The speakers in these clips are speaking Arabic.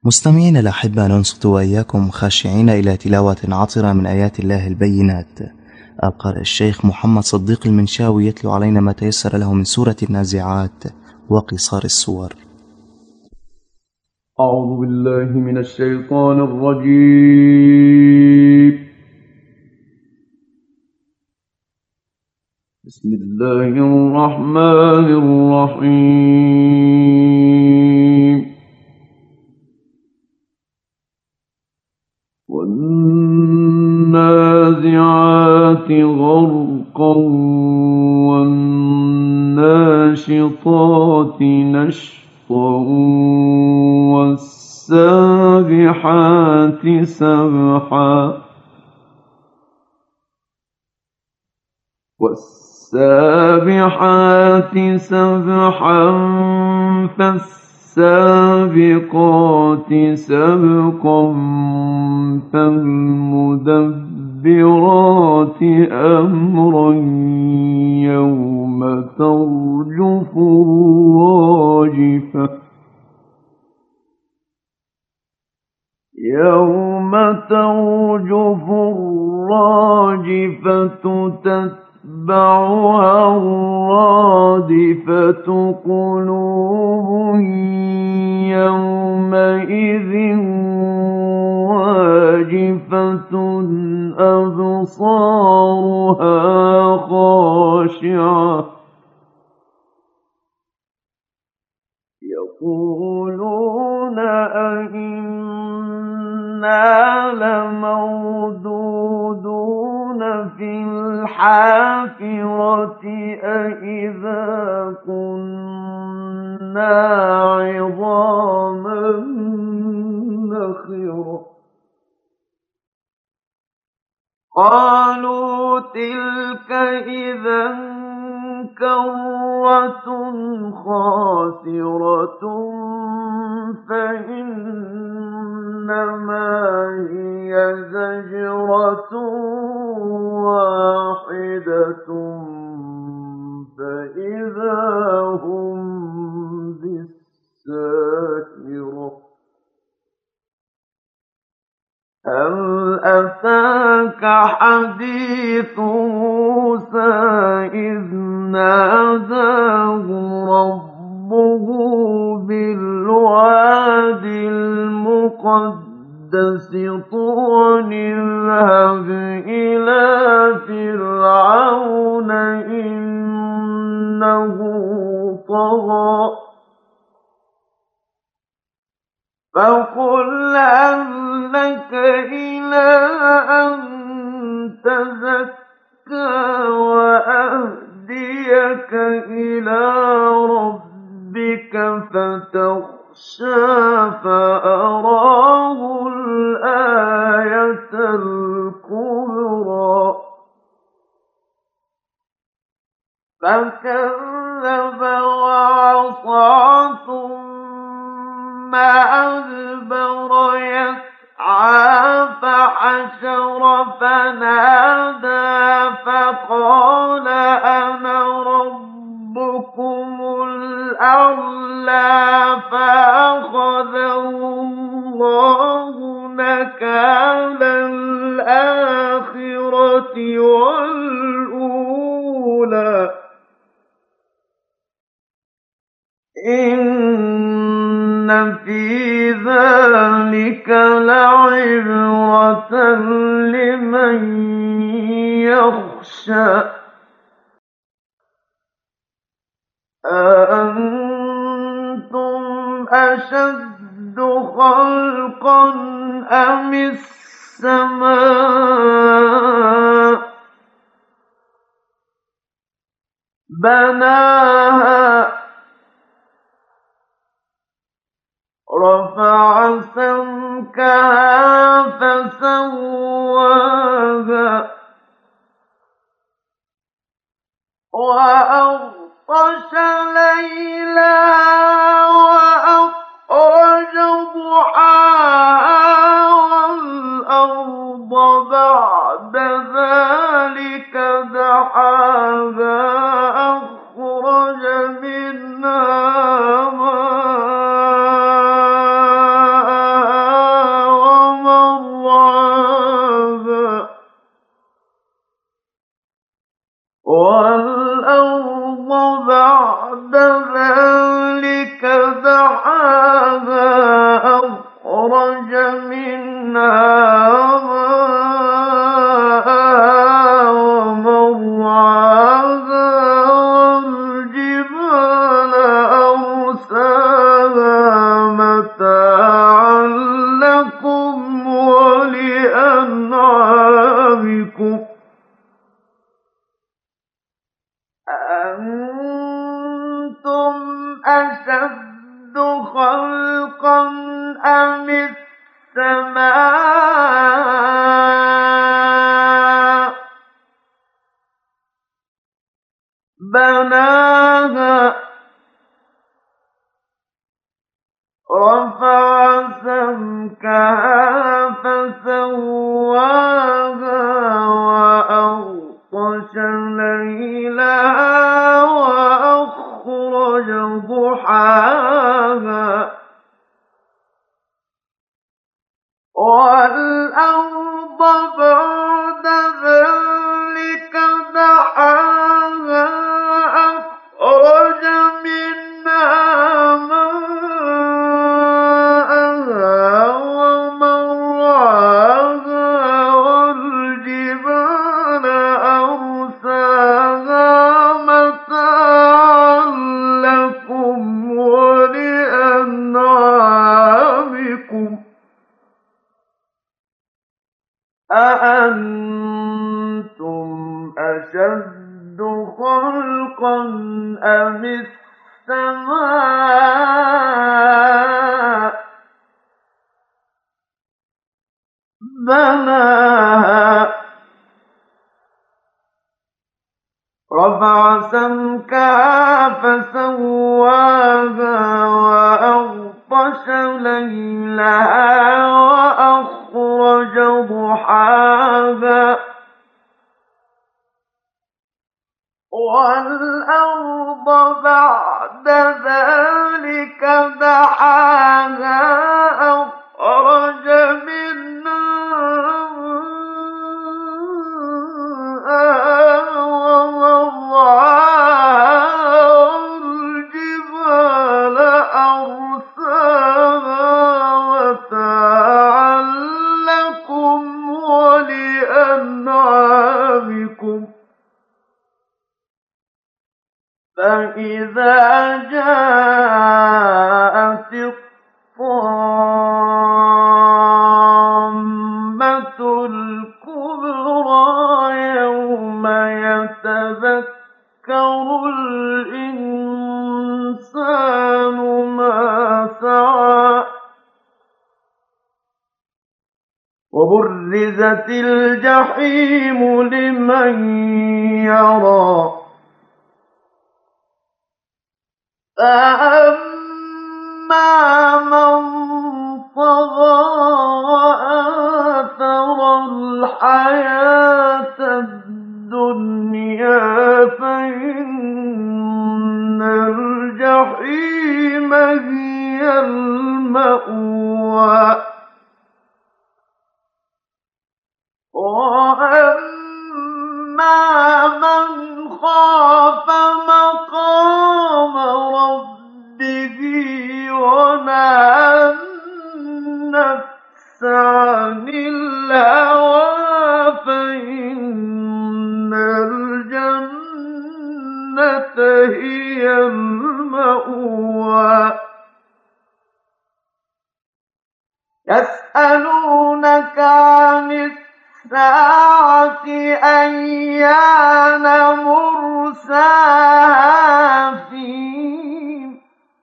مستمعين الأحبة، ننصت وإياكم خاشعين إلى تلاوة عطرة من آيات الله البينات. القارئ الشيخ محمد صديق المنشاوي يتلو علينا ما تيسر له من سورة النازعات وقصار السور. أعوذ بالله من الشيطان الرجيم. بسم الله الرحمن الرحيم. والنازعات غرقا والناشطات نشطا والسابحات سبحا والسابحات سبحا فالسابقات سبقا فالمدبرات أمرا يوم ترجف الراجفة تتبعها الرادفة قلوب يومئذ واجفة أبصارها خاشعة يقولون أئنا لمردودون في الحافرة أئذا كنا عظاما نخرة قالوا تلك إذا كرة خاسرة فإنما هي زجرة واحدة فإذا هم بالساهرة هل أتاك حديث موسى إذ ناداه ربه بالواد المقدس طوى اذهب إلى فرعون إنه طغى فقل هل لك إلى أن تزكى وأهديك إلى ربك فتخشى فأراه الآية الكبرى فكذب وعصى ثم أدبر يسعى فحشر فنادى فقال أنا ربكم الأعلى فأخذه الله نكال الآخرة والأولى إن في ذلك لعبرة لمن يخشى أأنتم أشد خلقا أم السماء بناها رفع سمكها فسواها وأغطش ليلها وأخرج ضحاها والأرض بعد ذلك دحاها أخرج منها ماءها السَّمَاءَ بَنَاهَا رَفَعَ سَمْكَهَا فَسَوَّاهَا وَأَغْطَشَ لَيْلَهَا وَأَخْرَجَ ضُحَاهَا وَالْأَرْضَ بَعْدَ ذَٰلِكَ دَحَاهَا أَخْرَجَ مِنْهَا مَاءَهَا وَمَرْعَاهَا وَالْجِبَالَ أَرْسَاهَا مَتَاعًا لَّكُمْ وَلِأَنْعَامِكُمْ ۖ أَأَنتُمْ أَشَدُّ خَلْقًا أَمِ السَّمَاءُ بَنَاهَا رَفَعَ سَمْكَهَا فَسَوَّاهَا وَأَغْطَشَ لَيْلَهَا وَأَخْرَجَ ضُحَاهَا وَالْأَرْضَ بَعْدَ ذَٰلِكَ دَحَاهَا أَخْرَجَ مِنْهَا مَاءَهَا وَمَرْعَاهَا وَالْجِبَالَ أَرْسَاهَا مَتَاعًا لَّكُمْ وَلِأَنْعَامِكُمْ ۖ فَإِذَا جَاءَتِ الطَّامَّةُ الْكُبْرَىٰ يَوْمَ يَتَذَكَّرُ الْإِنسَانُ مَا سَعَىٰ وَبُرِّزَتِ الْجَحِيمُ لِمَن يَرَىٰ فَأَمَّا مَن طَغَىٰ وَآثَرَ الْحَيَاةَ الدُّنْيَا فَإِنَّ الْجَحِيمَ هِيَ الْمَأْوَىٰ وَأَمَّا مَنْ خَافَ مَقَامَ رَبِّهِ وَنَهَى النَّفْسَ عَنِ الْهَوَىٰ فَإِنَّ الْجَنَّةَ هِيَ الْمَأْوَىٰ يَسْأَلُونَكَ عَنِ السَّاعَةِ أَيَّانَ مُرْسَاهَا فِيمَ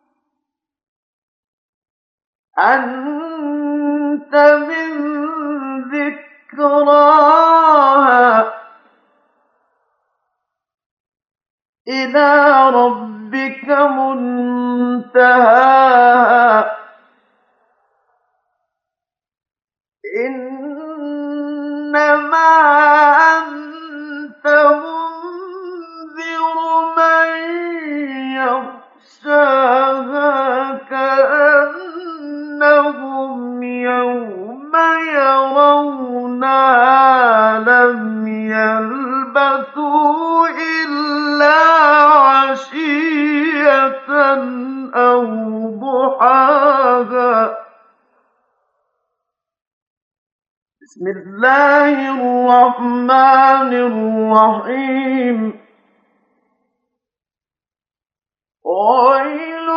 أَنتَ مِن ذِكْرَاهَا إِلَىٰ رَبِّكَ مُنتَهَاهَا إِنَّمَا أَنتَ مُنذِرُ مَن يَخْشَاهَا كَأَنَّهُمْ يَوْمَ يَرَوْنَهَا لَمْ يَلْبَثُوا إِلَّا عَشِيَّةً أَوْ ضُحَاهَا بسم الله الرحمن الرحيم وَيْلٌ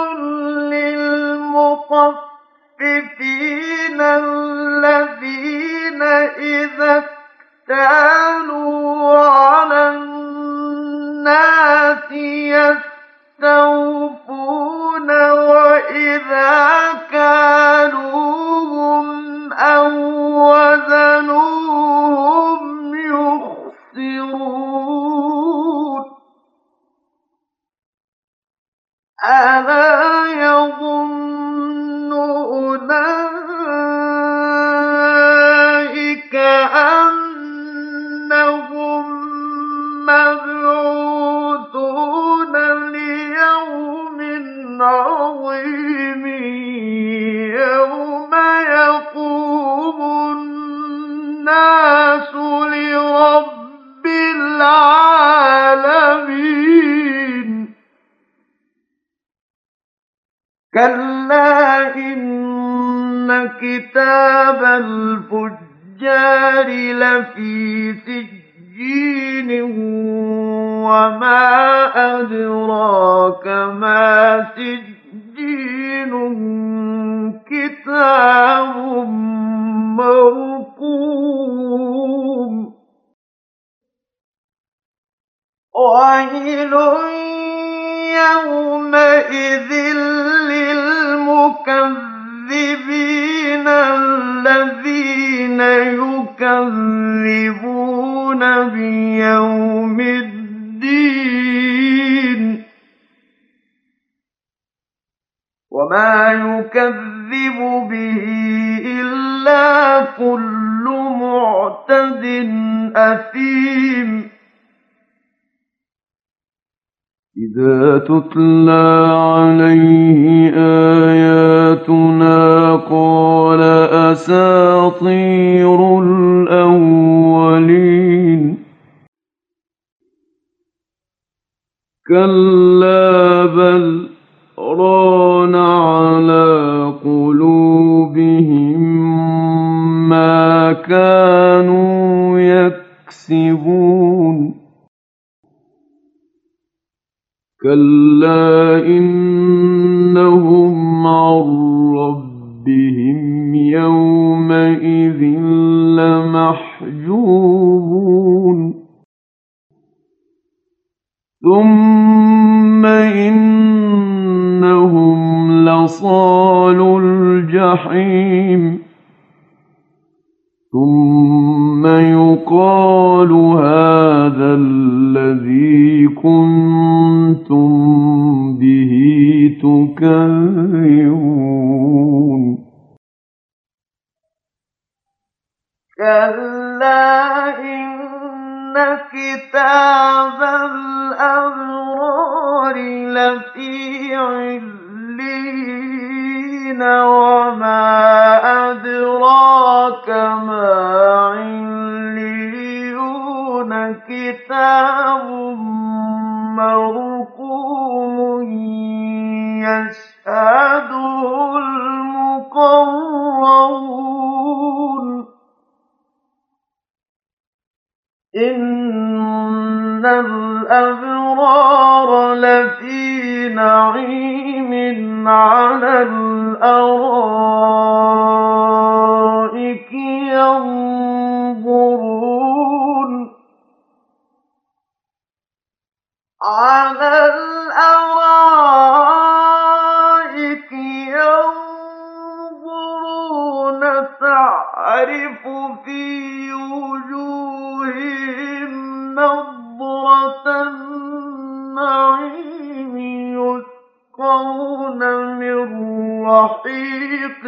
لِّلْمُطَفِّفِينَ الَّذِينَ إِذَا اكْتَالُوا عَلَى النَّاسِ يَسْتَوْفُونَ وَإِذَا كَالُوهُمْ كتاب الفجار لفي سجين وما أدراك ما سجين كتاب مرقوم ويل يومئذ للمكذبين الذين يكذبون بيوم الدين وما يكذب به إلا كل معتد أثيم إذا تتلى عليه آياتنا قال أساطير الأولين كلا بل ران على قلوبهم ما كانوا يكسبون كلا إنهم عن ربهم يومئذ لمحجوبون ثم إنهم لصالو الجحيم ثم يقال هذا الذي كنتم به تكذبون كلا إن كتاب الأبرار لفي عليين وما أدراك ما عليون كتاب مرقوم يشهده المقربون إن الأبرار لفي نعيم على الأرائك ينظرون على الأرائك ينظرون تعرف في وجوههم نضرة النعيم يسقون من رحيق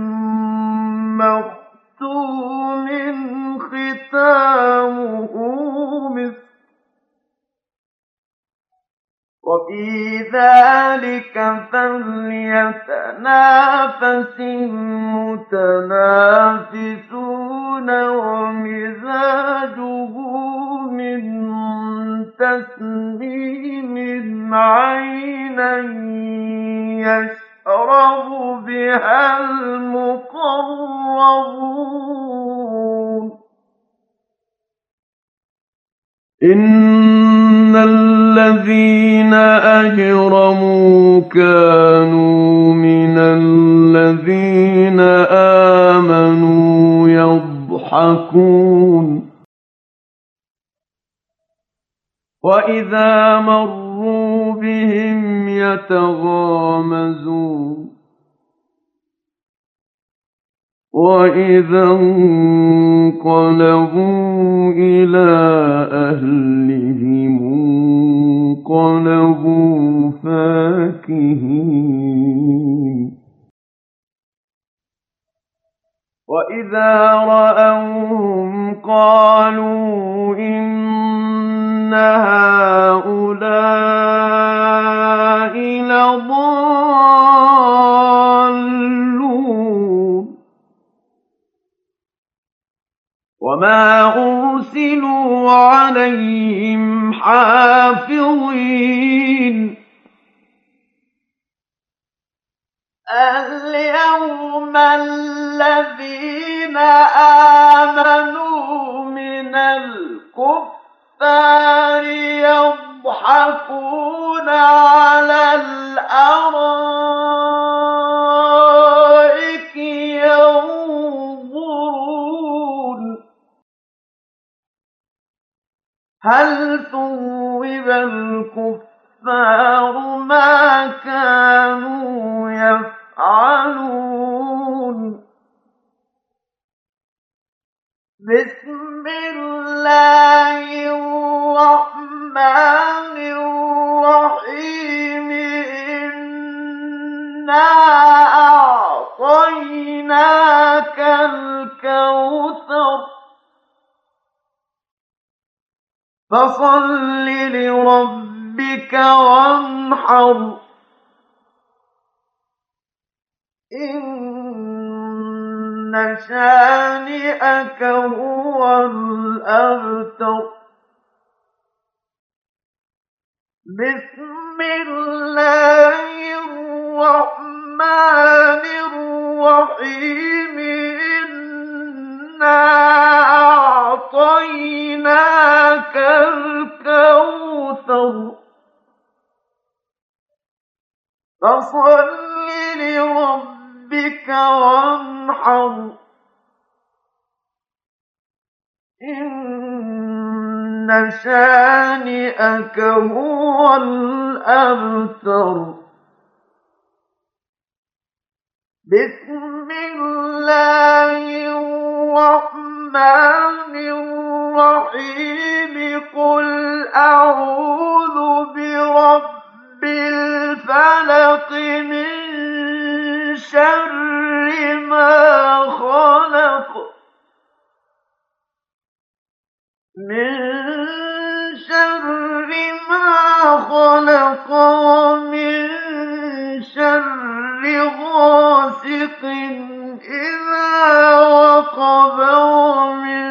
مختوم ختامه مسك وفي ذلك فليتنافس المتنافسون ومزاجه من تسنيم عينا يشرب بها المقربون إن الذين أجرموا كانوا من الذين آمنوا يضحكون وإذا مروا بهم يتغامزون وإذا انقلبوا إلى أهلهم انقلبوا فاكهين وإذا رأوهم قالوا إن هؤلاء لضالون وما أرسلوا عليهم حافظين اليوم الذين آمنوا من الكفار يضحكون على الأرائك ينظرون هل ثوب الكفار ما كانوا يفعلون بسم الله الرحمن الرحيم إنا أعطيناك الكوثر فصل لربك وانحر إن شانئك هو الأبتر بسم الله الرحمن الرحيم إنا أعطيناك الكوثر فصل لربك وانحر إن شانئك هو الأبتر بسم الله الرحمن الرحيم قل أعوذ برب الفلق من شر ما خلق من شر ما خلق ومن شر غاسق إذا وقب ومن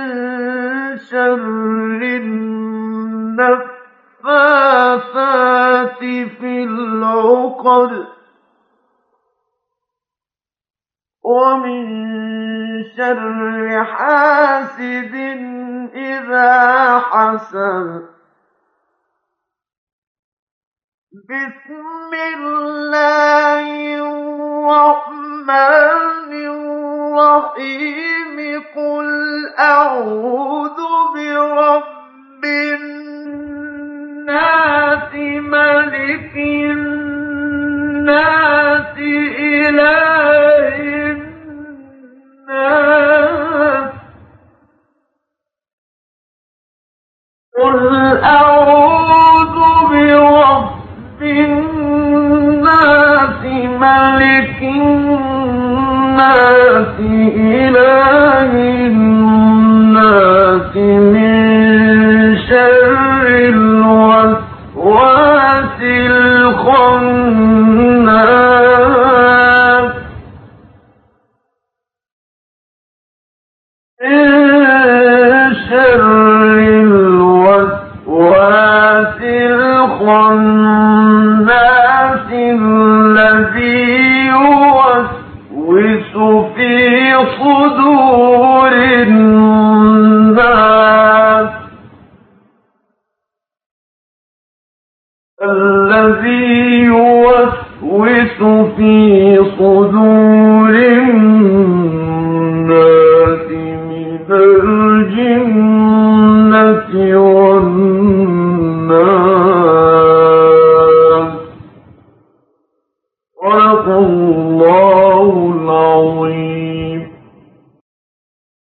شر النفاثات في العقد ومن شر حاسد إذا حسد بسم الله الرحمن الرحيم قل أعوذ برب الناس ملك الناس إله الناس قل أعوذ برب الناس ملك الناس إله الناس من شر الوسواس الخناس الذي يوسوس في صدور الناس الذي يوسوس في صدور الناس من الجنة